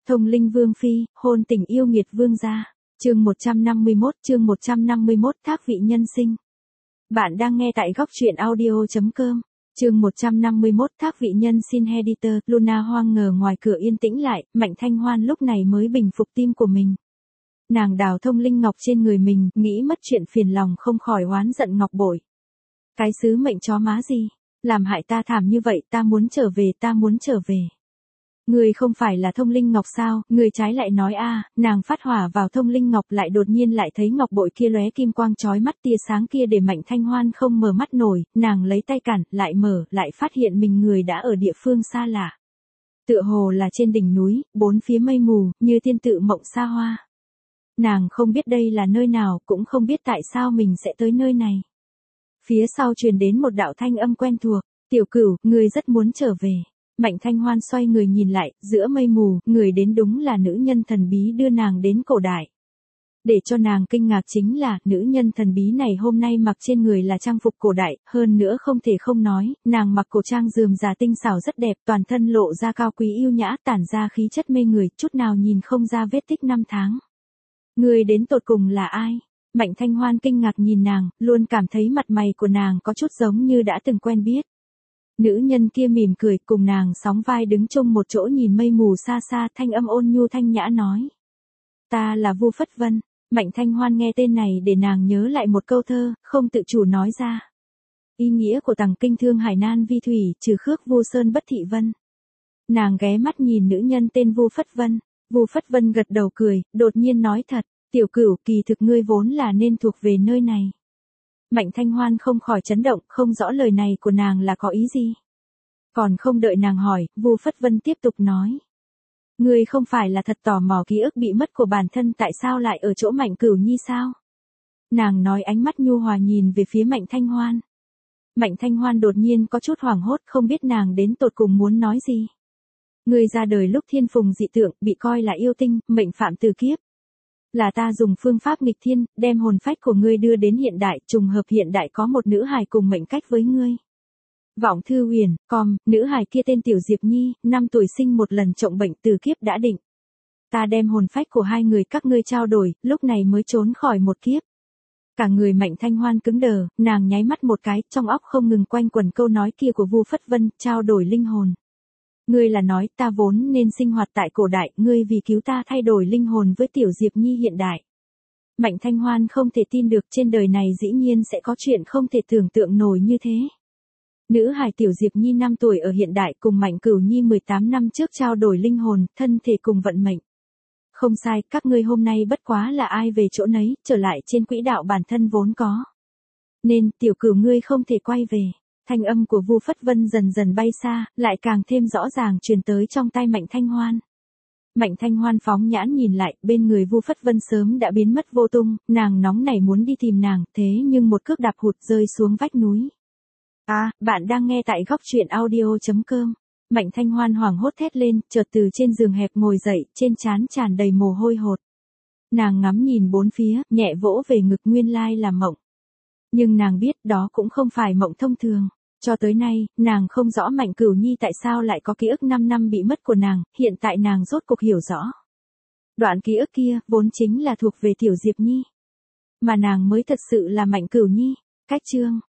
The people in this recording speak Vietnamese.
Thông linh vương phi, hôn tình yêu nghiệt vương gia. Chương 151, thác vị nhân sinh. Bạn đang nghe tại góc truyện audio.com. Chương 151, thác vị nhân xin editor. Luna hoang ngờ ngoài cửa yên tĩnh lại, Mạnh Thanh Hoan lúc này mới bình phục tim của mình. Nàng đào thông linh ngọc trên người mình, nghĩ mất chuyện phiền lòng không khỏi oán giận ngọc bội. Cái sứ mệnh chó má gì, làm hại ta thảm như vậy, ta muốn trở về. Người không phải là thông linh ngọc sao, người trái lại nói nàng phát hỏa vào thông linh ngọc lại đột nhiên lại thấy ngọc bội kia lóe kim quang chói mắt tia sáng kia để Mạnh Thanh Hoan không mở mắt nổi, nàng lấy tay cản, lại mở, lại phát hiện mình người đã ở địa phương xa lạ. Tựa hồ là trên đỉnh núi, bốn phía mây mù, như tiên tự mộng xa hoa. Nàng không biết đây là nơi nào, cũng không biết tại sao mình sẽ tới nơi này. Phía sau truyền đến một đạo thanh âm quen thuộc, tiểu cửu, người rất muốn trở về. Mạnh Thanh Hoan xoay người nhìn lại, giữa mây mù, người đến đúng là nữ nhân thần bí đưa nàng đến cổ đại. Để cho nàng kinh ngạc chính là, nữ nhân thần bí này hôm nay mặc trên người là trang phục cổ đại, hơn nữa không thể không nói, nàng mặc cổ trang rườm rà tinh xảo rất đẹp, toàn thân lộ ra cao quý yêu nhã, tản ra khí chất mê người, chút nào nhìn không ra vết tích năm tháng. Người đến tột cùng là ai? Mạnh Thanh Hoan kinh ngạc nhìn nàng, luôn cảm thấy mặt mày của nàng có chút giống như đã từng quen biết. Nữ nhân kia mỉm cười, cùng nàng sóng vai đứng chung một chỗ nhìn mây mù xa xa, thanh âm ôn nhu thanh nhã nói. Ta là Vu Phất Vân. Mạnh Thanh Hoan nghe tên này để nàng nhớ lại một câu thơ, không tự chủ nói ra. Ý nghĩa của tằng kinh thương hải nan vi thủy, trừ khước Vu Sơn bất thị vân. Nàng ghé mắt nhìn nữ nhân tên Vu Phất Vân. Vu Phất Vân gật đầu cười, đột nhiên nói thật, tiểu cửu, kỳ thực ngươi vốn là nên thuộc về nơi này. Mạnh Thanh Hoan không khỏi chấn động, không rõ lời này của nàng là có ý gì. Còn không đợi nàng hỏi, Vu Phất Vân tiếp tục nói. Ngươi không phải là thật tò mò ký ức bị mất của bản thân tại sao lại ở chỗ Mạnh Cửu Nhi sao? Nàng nói ánh mắt nhu hòa nhìn về phía Mạnh Thanh Hoan. Mạnh Thanh Hoan đột nhiên có chút hoảng hốt không biết nàng đến tột cùng muốn nói gì. Ngươi ra đời lúc thiên phùng dị tượng, bị coi là yêu tinh, mệnh phạm từ kiếp. Là ta dùng phương pháp nghịch thiên, đem hồn phách của ngươi đưa đến hiện đại, trùng hợp hiện đại có một nữ hài cùng mệnh cách với ngươi. Vọng Thư Huyền, nữ hài kia tên Tiểu Diệp Nhi, 5 tuổi sinh một lần trọng bệnh từ kiếp đã định. Ta đem hồn phách của hai người các ngươi trao đổi, lúc này mới trốn khỏi một kiếp. Cả người Mạnh Thanh Hoan cứng đờ, nàng nháy mắt một cái, trong óc không ngừng quanh quẩn câu nói kia của Vu Phất Vân, trao đổi linh hồn. Ngươi là nói ta vốn nên sinh hoạt tại cổ đại, ngươi vì cứu ta thay đổi linh hồn với Tiểu Diệp Nhi hiện đại. Mạnh Thanh Hoan không thể tin được trên đời này dĩ nhiên sẽ có chuyện không thể tưởng tượng nổi như thế. Nữ hài Tiểu Diệp Nhi 5 tuổi ở hiện đại cùng Mạnh Cửu Nhi 18 năm trước trao đổi linh hồn, thân thể cùng vận mệnh. Không sai, các ngươi hôm nay bất quá là ai về chỗ nấy, trở lại trên quỹ đạo bản thân vốn có. Nên, tiểu cửu ngươi không thể quay về. Thanh âm của Vu Phất Vân dần dần bay xa, lại càng thêm rõ ràng truyền tới trong tai Mạnh Thanh Hoan. Mạnh Thanh Hoan phóng nhãn nhìn lại, bên người Vu Phất Vân sớm đã biến mất vô tung, nàng nóng nảy muốn đi tìm nàng, thế nhưng một cước đạp hụt rơi xuống vách núi. Bạn đang nghe tại góc truyện audio.com. Mạnh Thanh Hoan hoảng hốt thét lên, chợt từ trên giường hẹp ngồi dậy, trên trán tràn đầy mồ hôi hột. Nàng ngắm nhìn bốn phía, nhẹ vỗ về ngực nguyên lai là mộng. Nhưng nàng biết đó cũng không phải mộng thông thường. Cho tới nay, nàng không rõ Mạnh Cửu Nhi tại sao lại có ký ức 5 năm bị mất của nàng, hiện tại nàng rốt cuộc hiểu rõ. Đoạn ký ức kia, vốn chính là thuộc về Tiểu Diệp Nhi. Mà nàng mới thật sự là Mạnh Cửu Nhi. Cách chương.